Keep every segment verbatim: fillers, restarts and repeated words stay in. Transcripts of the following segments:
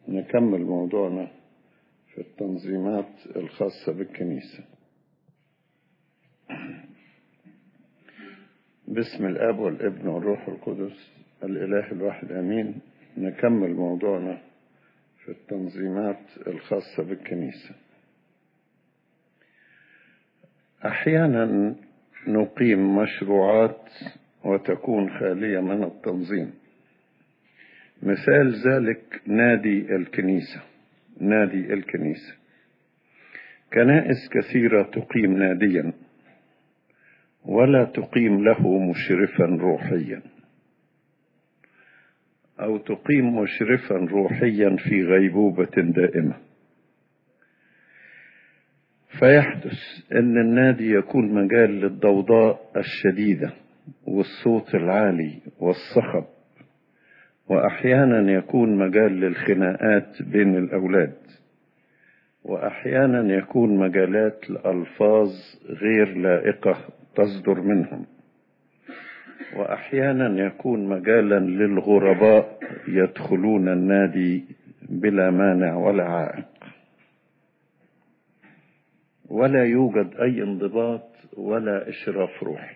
نكمل موضوعنا في التنظيمات الخاصة بالكنيسة. باسم الآب والابن والروح القدس الإله الواحد آمين. نكمل موضوعنا في التنظيمات الخاصة بالكنيسة. أحيانا نقيم مشروعات وتكون خالية من التنظيم. مثال ذلك نادي الكنيسة. نادي الكنيسة كنائس كثيرة تقيم ناديا ولا تقيم له مشرفا روحيا، أو تقيم مشرفا روحيا في غيبوبة دائمة، فيحدث أن النادي يكون مجال للضوضاء الشديدة والصوت العالي والصخب، وأحيانا يكون مجال للخناقات بين الأولاد، وأحيانا يكون مجالات لألفاظ غير لائقة تصدر منهم، وأحيانا يكون مجالا للغرباء يدخلون النادي بلا مانع ولا عائق، ولا يوجد أي انضباط ولا إشراف روحي.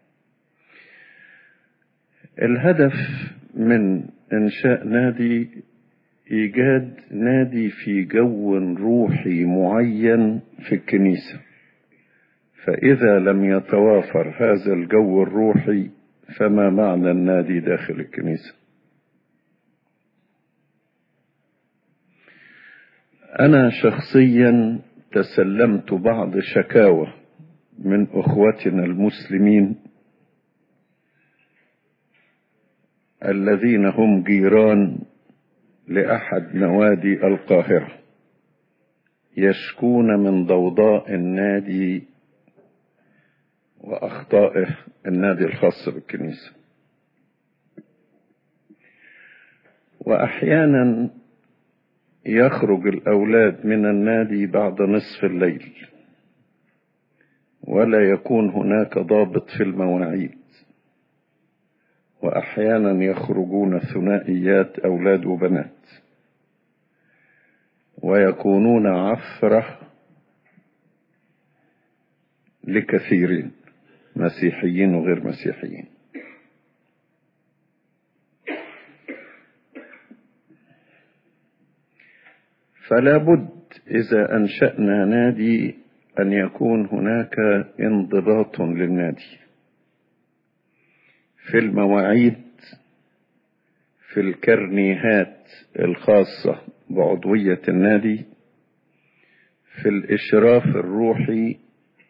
الهدف من إنشاء نادي إيجاد نادي في جو روحي معين في الكنيسة، فإذا لم يتوافر هذا الجو الروحي فما معنى النادي داخل الكنيسة؟ أنا شخصيا تسلمت بعض شكاوى من أخوتنا المسلمين الذين هم جيران لأحد نوادي القاهرة، يشكون من ضوضاء النادي وأخطائه النادي الخاص بالكنيسة. وأحيانا يخرج الأولاد من النادي بعد نصف الليل ولا يكون هناك ضابط في المواعيد، وأحيانا يخرجون ثنائيات أولاد وبنات ويكونون عثرة لكثيرين مسيحيين وغير مسيحيين. فلا بد إذا أنشأنا نادي أن يكون هناك انضباط للنادي في المواعيد، في الكرنيهات الخاصة بعضوية النادي، في الإشراف الروحي،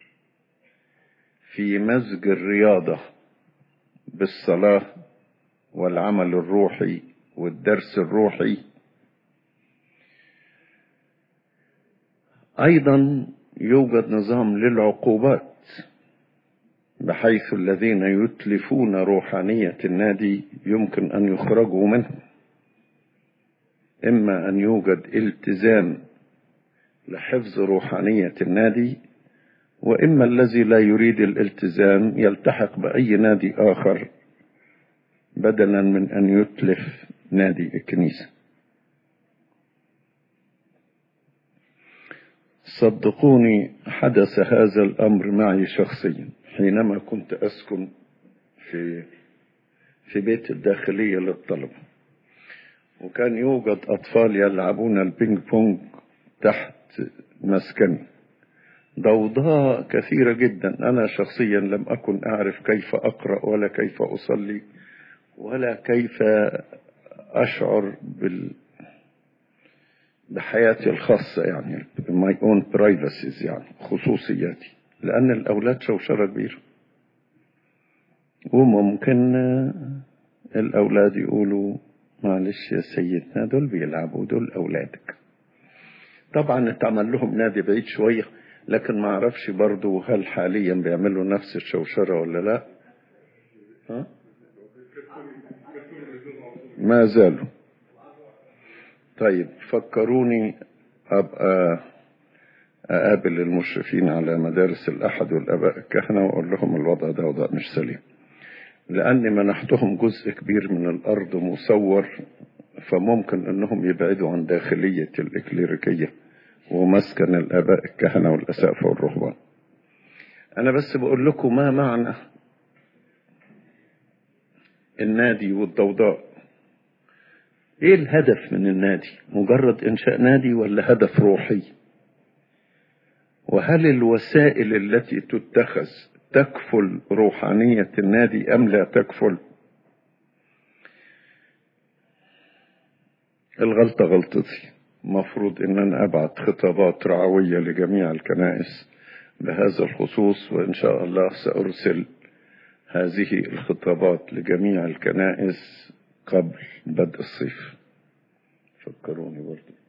في مزج الرياضة بالصلاة والعمل الروحي والدرس الروحي. أيضا يوجد نظام للعقوبات، بحيث الذين يتلفون روحانية النادي يمكن أن يخرجوا منه، إما أن يوجد التزام لحفظ روحانية النادي، وإما الذي لا يريد الالتزام يلتحق بأي نادي آخر بدلا من أن يتلف نادي الكنيسة. صدقوني حدث هذا الأمر معي شخصيا حينما كنت أسكن في في بيت الداخلية للطلبة، وكان يوجد أطفال يلعبون البينج بونج تحت مسكني، ضوضاء كثيرة جدا. أنا شخصيا لم أكن أعرف كيف أقرأ ولا كيف أصلي ولا كيف أشعر بال بحياتي الخاصة، يعني my own privacies، يعني خصوصياتي، لأن الأولاد شوشرة كبيرة، وممكن الأولاد يقولوا معلش يا سيدنا دول بيلعبوا، دول أولادك. طبعا اتعمل لهم نادي بعيد شوية، لكن ما أعرفش برضو هل حاليا بيعملوا نفس الشوشرة ولا لا. ها؟ ما زالوا. طيب فكروني أبقى أقابل المشرفين على مدارس الأحد والأباء الكهنة وأقول لهم الوضع ده وضع مش سليم، لأني منحتهم جزء كبير من الأرض مصور فممكن أنهم يبعدوا عن داخلية الإكليريكية ومسكن الآباء الكهنة والأسقفة والرهبان. أنا بس بقول لكم ما معنى النادي والضوضاء. إيه الهدف من النادي؟ مجرد إنشاء نادي ولا هدف روحي؟ وهل الوسائل التي تتخذ تكفل روحانية النادي أم لا تكفل؟ الغلطة غلطتي. مفروض ان انا ابعت خطابات رعوية لجميع الكنائس بهذا الخصوص، وان شاء الله سارسل هذه الخطابات لجميع الكنائس قبل بدء الصيف. فكروني برضه.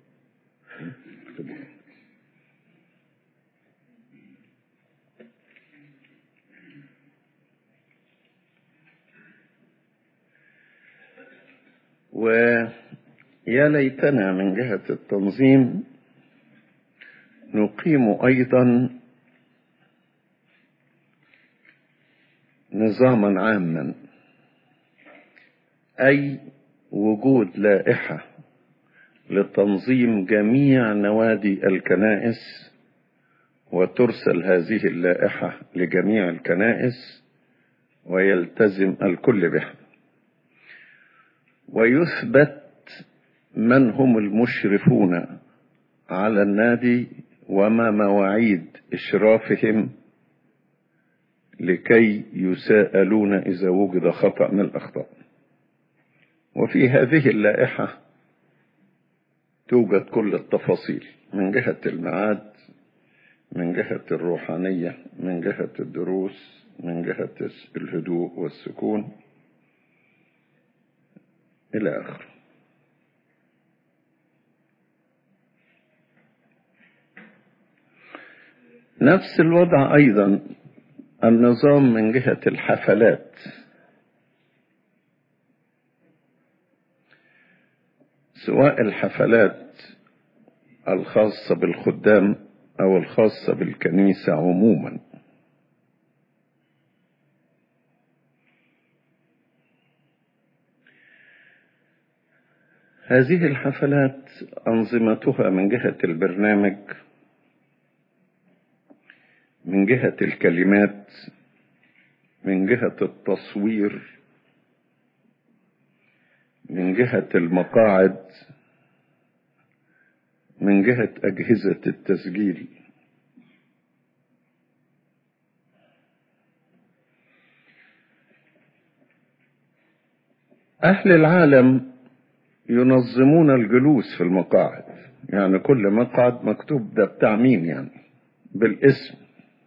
ويا ليتنا من جهة التنظيم نقيم أيضا نظاما عاما، أي وجود لائحة لتنظيم جميع نوادي الكنائس، وترسل هذه اللائحة لجميع الكنائس ويلتزم الكل بها، ويثبت من هم المشرفون على النادي وما مواعيد إشرافهم لكي يساءلون إذا وجد خطأ من الأخطاء. وفي هذه اللائحة توجد كل التفاصيل من جهة الميعاد، من جهة الروحانية، من جهة الدروس، من جهة الهدوء والسكون إلى آخره. نفس الوضع أيضا النظام من جهة الحفلات، سواء الحفلات الخاصة بالخدام أو الخاصة بالكنيسة عموما. هذه الحفلات أنظمتها من جهة البرنامج، من جهة الكلمات، من جهة التصوير، من جهة المقاعد، من جهة أجهزة التسجيل. أهل العالم ينظمون الجلوس في المقاعد، يعني كل مقعد مكتوب ده بتاع مين، يعني بالاسم.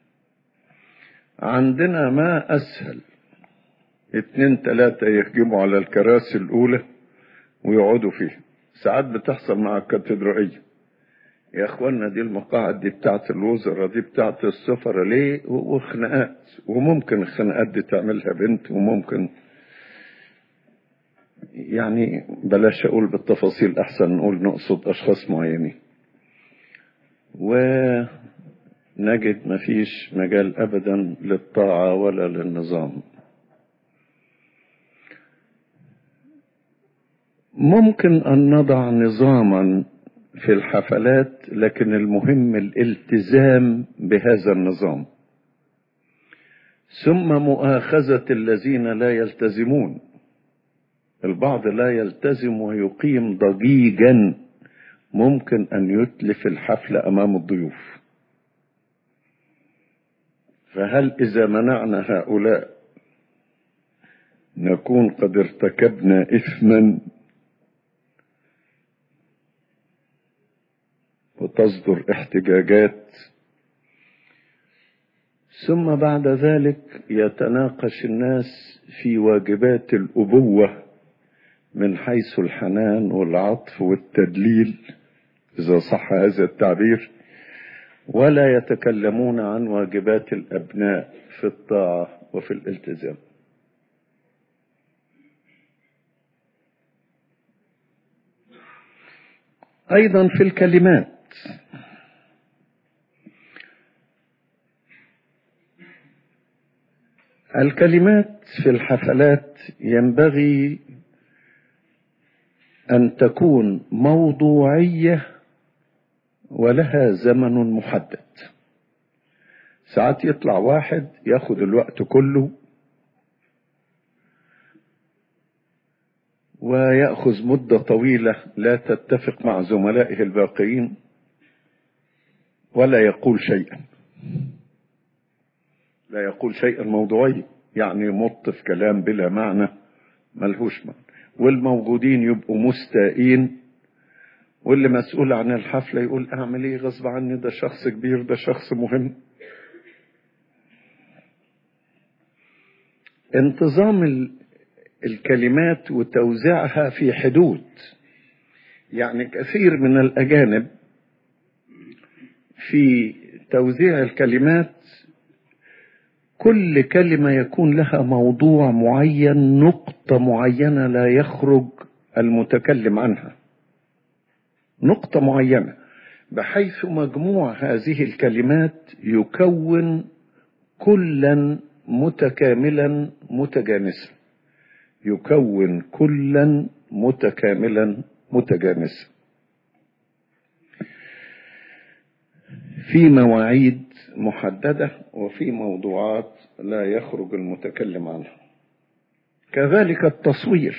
عندنا ما أسهل، اتنين تلاتة يهجموا على الكراسي الأولى ويقعدوا فيها. ساعات بتحصل مع الكاتدرائية، يا اخوانا دي المقاعد دي بتاعت الوزراء، دي بتاعت السفراء، ليه؟ وخناقات، وممكن الخناقات دي تعملها بنت، وممكن يعني بلاش اقول بالتفاصيل، احسن نقول نقصد اشخاص معينين. ونجد مفيش مجال ابدا للطاعة ولا للنظام. ممكن ان نضع نظاما في الحفلات، لكن المهم الالتزام بهذا النظام، ثم مؤاخذة الذين لا يلتزمون. البعض لا يلتزم ويقيم ضجيجا ممكن أن يتلف الحفلة أمام الضيوف. فهل إذا منعنا هؤلاء نكون قد ارتكبنا إثما وتصدر احتجاجات؟ ثم بعد ذلك يتناقش الناس في واجبات الأبوة من حيث الحنان والعطف والتدليل، إذا صح هذا التعبير، ولا يتكلمون عن واجبات الأبناء في الطاعة وفي الالتزام. أيضا في الكلمات، الكلمات في الحفلات ينبغي أن تكون موضوعية ولها زمن محدد. ساعات يطلع واحد ياخد الوقت كله ويأخذ مدة طويلة لا تتفق مع زملائه الباقيين ولا يقول شيئا، لا يقول شيئا موضوعي، يعني يمط في كلام بلا معنى ملهوش معنى، والموجودين يبقوا مستائين، واللي مسؤول عن الحفلة يقول اعمل ايه غصب عني، ده شخص كبير، ده شخص مهم. انتظام الكلمات وتوزيعها في حدود، يعني كثير من الأجانب في توزيع الكلمات كل كلمة يكون لها موضوع معين، نقطة معينة لا يخرج المتكلم عنها، نقطة معينة، بحيث مجموع هذه الكلمات يكون كلا متكاملا متجانسا، يكون كلا متكاملا متجانسا في مواعيد محددة وفي موضوعات لا يخرج المتكلم عنها. كذلك التصوير،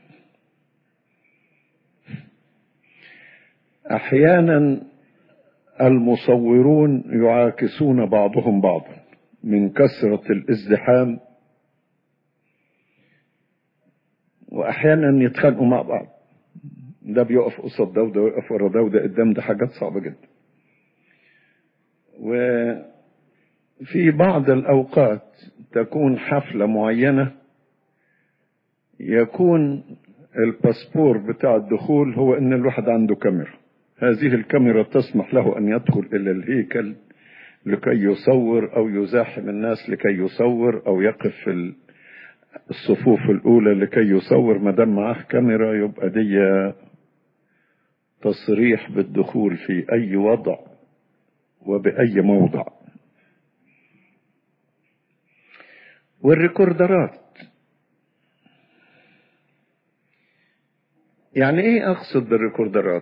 أحيانا المصورون يعاكسون بعضهم بعضا من كثرة الازدحام، وأحيانا يتخانقوا مع بعض، ده بيقف قصاد ده وده يقف ورا ده وده قدام ده، حاجات صعبة جدا. وفي بعض الأوقات تكون حفلة معينة يكون الباسبور بتاع الدخول هو إن الواحد عنده كاميرا، هذه الكاميرا تسمح له أن يدخل إلى الهيكل لكي يصور أو يزاحم الناس لكي يصور أو يقف في الصفوف الأولى لكي يصور. ما دام معاه كاميرا يبقى دي تصريح بالدخول في أي وضع وبأي موضع. والريكوردرات، يعني ايه اقصد بالريكوردرات؟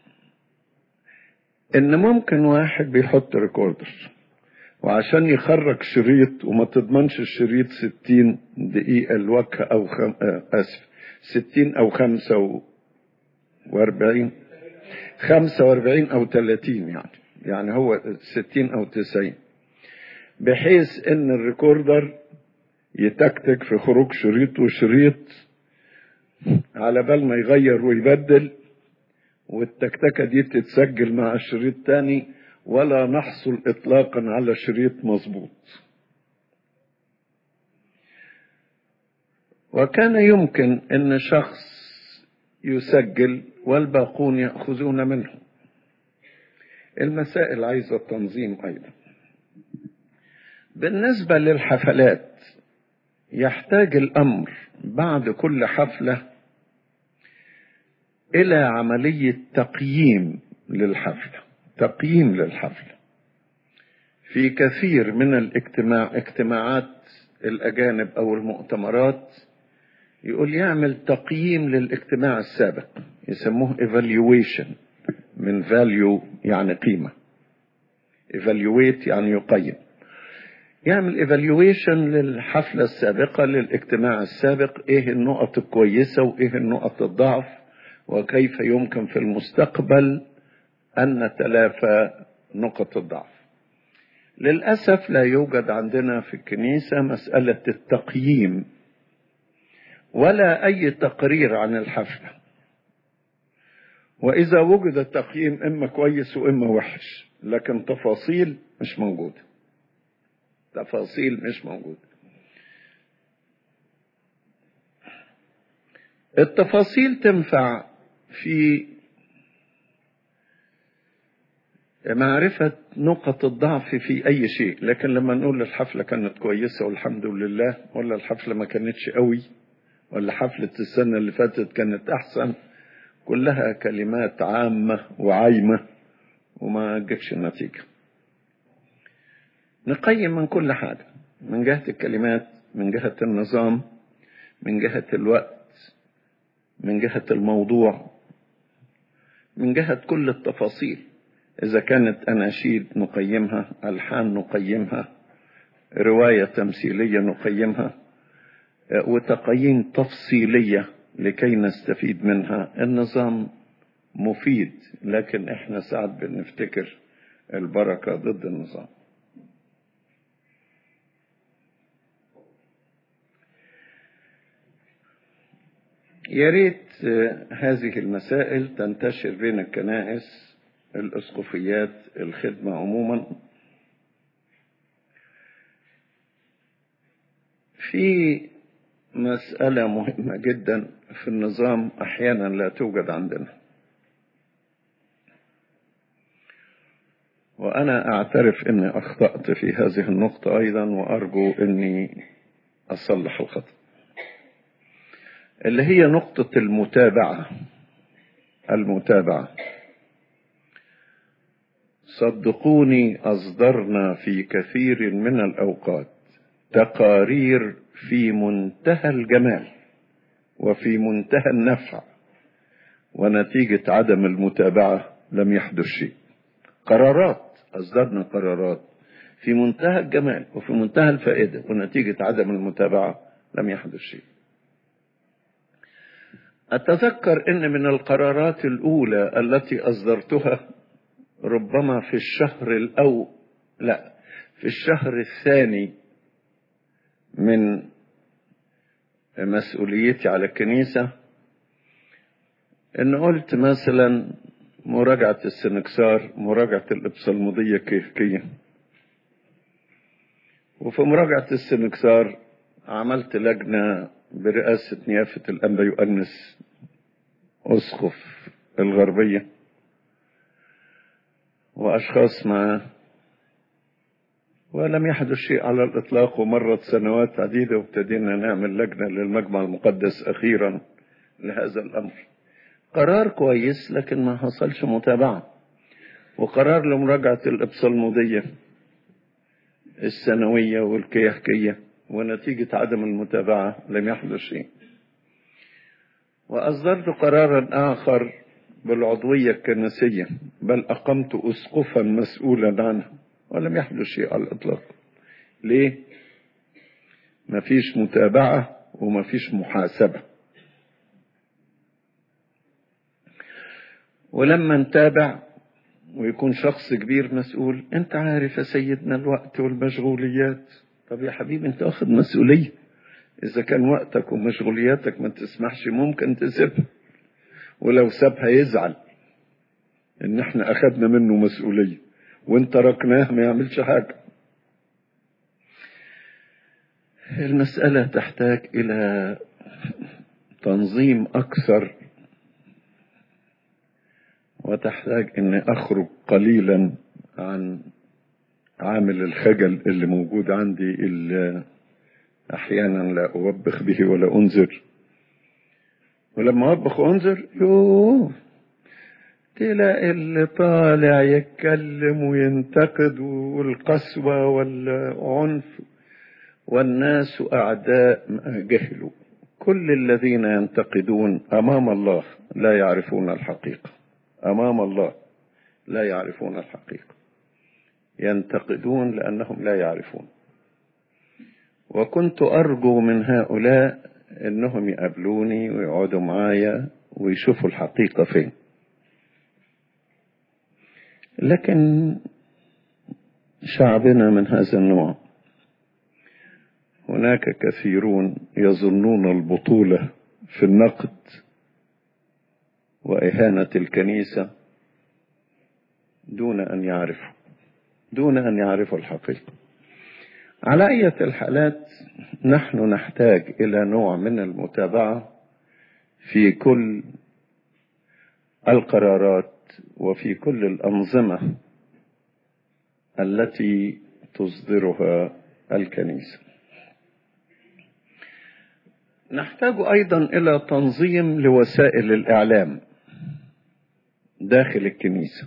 ان ممكن واحد بيحط ريكوردر وعشان يخرج شريط وما تضمنش الشريط ستين دقيقة الوجه او خم... اسف ستين او خمسة واربعين خمسة واربعين او تلاتين، يعني يعني هو ستين او تسعين، بحيث ان الريكوردر يتكتك في خروج شريط وشريط على بال ما يغير ويبدل، والتكتكة دي تتسجل مع الشريط تاني ولا نحصل اطلاقا على شريط مظبوط. وكان يمكن ان شخص يسجل والباقون يأخذون منه. المسائل عايزة تنظيم ايضا. بالنسبة للحفلات يحتاج الامر بعد كل حفلة الى عملية تقييم للحفلة، تقييم للحفلة. في كثير من الاجتماع اجتماعات الاجانب او المؤتمرات يقول يعمل تقييم للاجتماع السابق، يسموه evaluation، من value يعني قيمة، evaluate يعني يقيم، يعمل evaluation للحفلة السابقة للاجتماع السابق، ايه النقط الكويسة وايه النقط الضعف، وكيف يمكن في المستقبل ان نتلافى نقط الضعف. للأسف لا يوجد عندنا في الكنيسة مسألة التقييم ولا اي تقرير عن الحفلة، واذا وجد التقييم اما كويس واما وحش، لكن تفاصيل مش موجودة، تفاصيل مش موجودة. التفاصيل تنفع في معرفة نقط الضعف في أي شيء، لكن لما نقول الحفلة كانت كويسة والحمد لله، ولا الحفلة ما كانتش قوي، ولا حفلة السنة اللي فاتت كانت أحسن، كلها كلمات عامة وعايمة وما جتش النتيجة. نقيم من كل حاجة، من جهة الكلمات، من جهة النظام، من جهة الوقت، من جهة الموضوع، من جهة كل التفاصيل، إذا كانت أناشيد نقيمها، ألحان نقيمها، رواية تمثيلية نقيمها، وتقييم تفصيلية لكي نستفيد منها. النظام مفيد، لكن احنا ساعات بنفتكر البركة ضد النظام. يا ريت هذه المسائل تنتشر بين الكنائس، الأسقفيات، الخدمة عموما. في مسألة مهمة جدا في النظام أحيانا لا توجد عندنا، وأنا أعترف أني أخطأت في هذه النقطة أيضا، وأرجو أني أصلح الخطأ، اللي هي نقطة المتابعة. المتابعة صدقوني، أصدرنا في كثير من الأوقات تقارير في منتهى الجمال وفي منتهى النفع، ونتيجة عدم المتابعة لم يحدث شيء. قرارات، أصدرنا قرارات في منتهى الجمال وفي منتهى الفائدة، ونتيجة عدم المتابعة لم يحدث شيء. أتذكر أن من القرارات الأولى التي أصدرتها ربما في الشهر الأول لا في الشهر الثاني من مسؤوليتي على الكنيسة، إن قلت مثلا مراجعة السنكسار، مراجعة الإبصالمودية كيفية. وفي مراجعة السنكسار عملت لجنة برئاسة نيافة الأنبا يؤنس أسقف الغربية وأشخاص معه، ولم يحدث شيء على الإطلاق. ومرت سنوات عديدة وابتدينا نعمل لجنة للمجمع المقدس أخيرا لهذا الأمر. قرار كويس، لكن ما حصلش متابعة. وقرار لمراجعة الإبصالمودية السنوية والكيحكية، ونتيجة عدم المتابعة لم يحدث شيء. وأصدرت قرارا آخر بالعضوية الكنسية، بل أقمت أسقفا مسؤولا عنها، ولم يحدث شيء على الإطلاق. ليه؟ مفيش متابعة ومفيش محاسبة. ولما نتابع ويكون شخص كبير مسؤول، انت عارف يا سيدنا الوقت والمشغوليات. طب يا حبيبي، انت واخد مسؤولية، اذا كان وقتك ومشغولياتك ما تسمحش ممكن تسيبها، ولو سابها يزعل ان احنا اخدنا منه مسؤولية وانت تركناه ما يعملش حاجة. المسألة تحتاج الى تنظيم اكثر، وتحتاج اني اخرج قليلا عن عامل الخجل اللي موجود عندي، اللي احيانا لا اوبخ به ولا انذر. ولما اوبخ وانذر يوه تلاقي اللي طالع يتكلم وينتقد، والقسوة والعنف، والناس اعداء ما جهلوا. كل الذين ينتقدون امام الله لا يعرفون الحقيقة. امام الله لا يعرفون الحقيقة، ينتقدون لأنهم لا يعرفون. وكنت أرجو من هؤلاء أنهم يقابلوني ويقعدوا معايا ويشوفوا الحقيقة فين. لكن شعبنا من هذا النوع. هناك كثيرون يظنون البطولة في النقد وإهانة الكنيسة دون أن يعرفوا دون أن يعرفوا الحقيقة. على أي الحالات نحن نحتاج إلى نوع من المتابعة في كل القرارات وفي كل الأنظمة التي تصدرها الكنيسة. نحتاج أيضا إلى تنظيم لوسائل الإعلام داخل الكنيسة،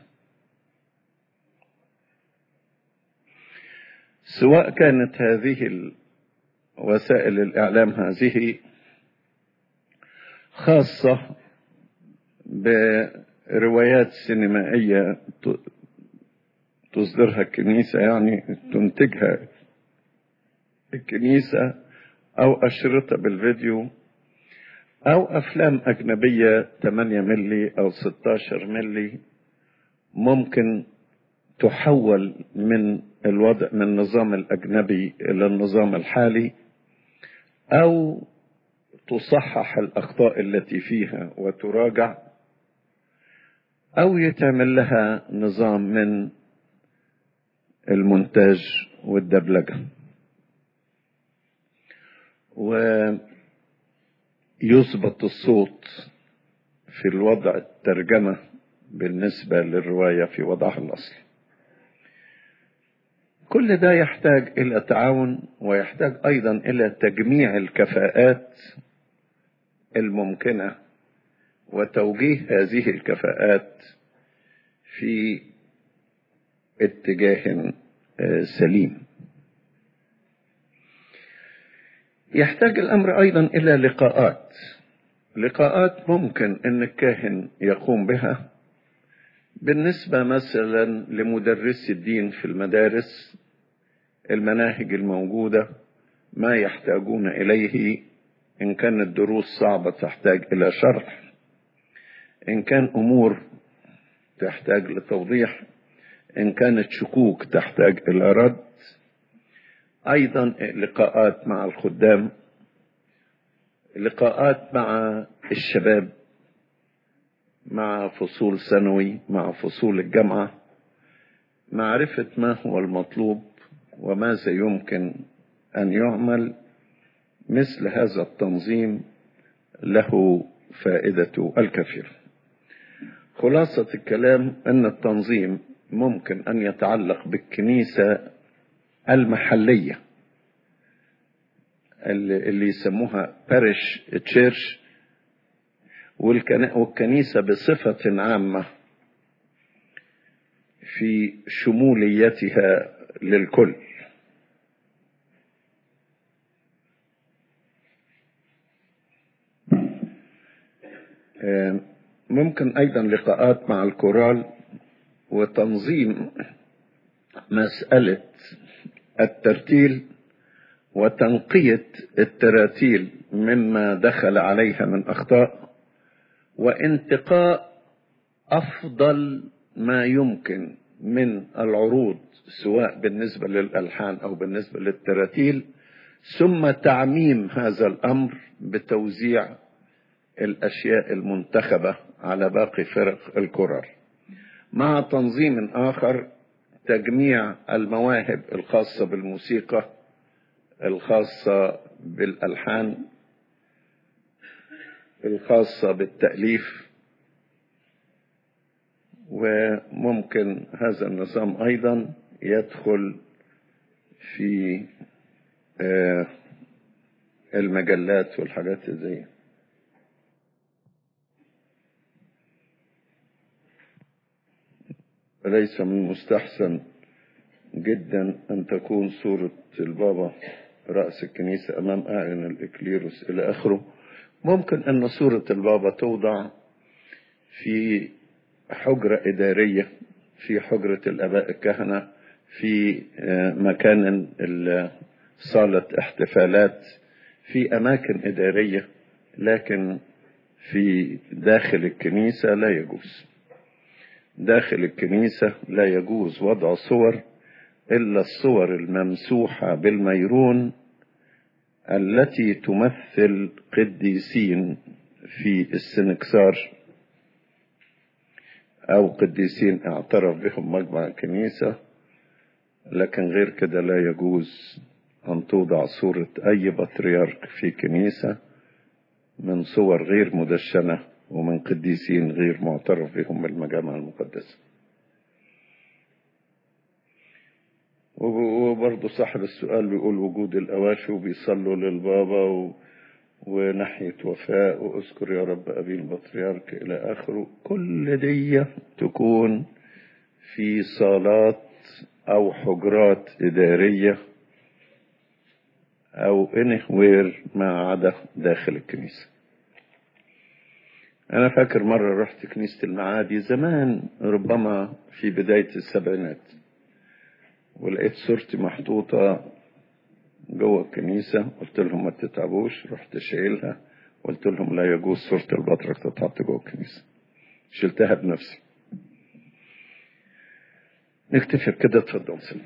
سواء كانت هذه وسائل الإعلام هذه خاصة روايات سينمائية تصدرها الكنيسة، يعني تنتجها الكنيسة، أو أشرطة بالفيديو، أو أفلام أجنبية ثمانية ملي أو ستاشر ملي ممكن تحول من الوضع من النظام الأجنبي إلى النظام الحالي، أو تصحح الأخطاء التي فيها وتراجع، أو يتعمل لها نظام من المونتاج والدبلجة، ويظبط الصوت في الوضع الترجمة بالنسبة للرواية في وضعها الأصلي. كل ده يحتاج إلى تعاون، ويحتاج أيضا إلى تجميع الكفاءات الممكنة وتوجيه هذه الكفاءات في اتجاه سليم. يحتاج الأمر أيضا إلى لقاءات لقاءات ممكن أن الكاهن يقوم بها، بالنسبة مثلا لمدرسي الدين في المدارس، المناهج الموجودة، ما يحتاجون إليه، إن كانت دروس صعبة تحتاج إلى شرح، إن كان أمور تحتاج لتوضيح، إن كانت شكوك تحتاج إلى رد. أيضا لقاءات مع الخدام، لقاءات مع الشباب، مع فصول ثانوي، مع فصول الجامعة، معرفة ما هو المطلوب وماذا يمكن أن يعمل. مثل هذا التنظيم له فائدته الكثيرة. خلاصة الكلام أن التنظيم ممكن أن يتعلق بالكنيسة المحلية اللي يسموها باريش تشيرش، والكنيسة بصفة عامة في شموليتها للكل. ممكن أيضا لقاءات مع الكورال، وتنظيم مسألة الترتيل وتنقية التراتيل مما دخل عليها من أخطاء، وانتقاء أفضل ما يمكن من العروض سواء بالنسبة للألحان أو بالنسبة للتراتيل، ثم تعميم هذا الأمر بتوزيع الأشياء المنتخبة على باقي فرق الكورال. مع تنظيم آخر تجميع المواهب الخاصة بالموسيقى، الخاصة بالألحان، الخاصة بالتأليف. وممكن هذا النظام أيضا يدخل في المجلات والحاجات زي. ليس من المستحسن جدا أن تكون صورة البابا رأس الكنيسة أمام أعين الإكليروس إلى آخره. ممكن أن صورة البابا توضع في حجرة إدارية، في حجرة الآباء الكهنة، في مكان صالة احتفالات، في أماكن إدارية، لكن في داخل الكنيسة لا يجوز. داخل الكنيسة لا يجوز وضع صور إلا الصور الممسوحة بالميرون التي تمثل قديسين في السنكسار أو قديسين اعترف بهم مجمع الكنيسة، لكن غير كده لا يجوز أن توضع صورة أي بطريرك في كنيسة من صور غير مدشنة ومن قديسين غير معترف بهم بالمجامع المقدسة. وبرضه صاحب السؤال بيقول وجود الأواشي وبيصلوا للبابا و... وناحية وفاء وأذكر يا رب أبي البطريرك إلى آخره. كل دي تكون في صالات أو حجرات إدارية أو anywhere ما عدا داخل الكنيسة. أنا فاكر مرة رحت كنيسة المعادي زمان، ربما في بداية السبعينات، ولقيت صورتي محطوطة جوه الكنيسة. قلت لهم ما تتعبوش، رحت شايلها، قلت لهم لا يجوز صورة البطرك تتحط جوه الكنيسة، شلتها بنفسي. نكتفي بكده، اتفضل.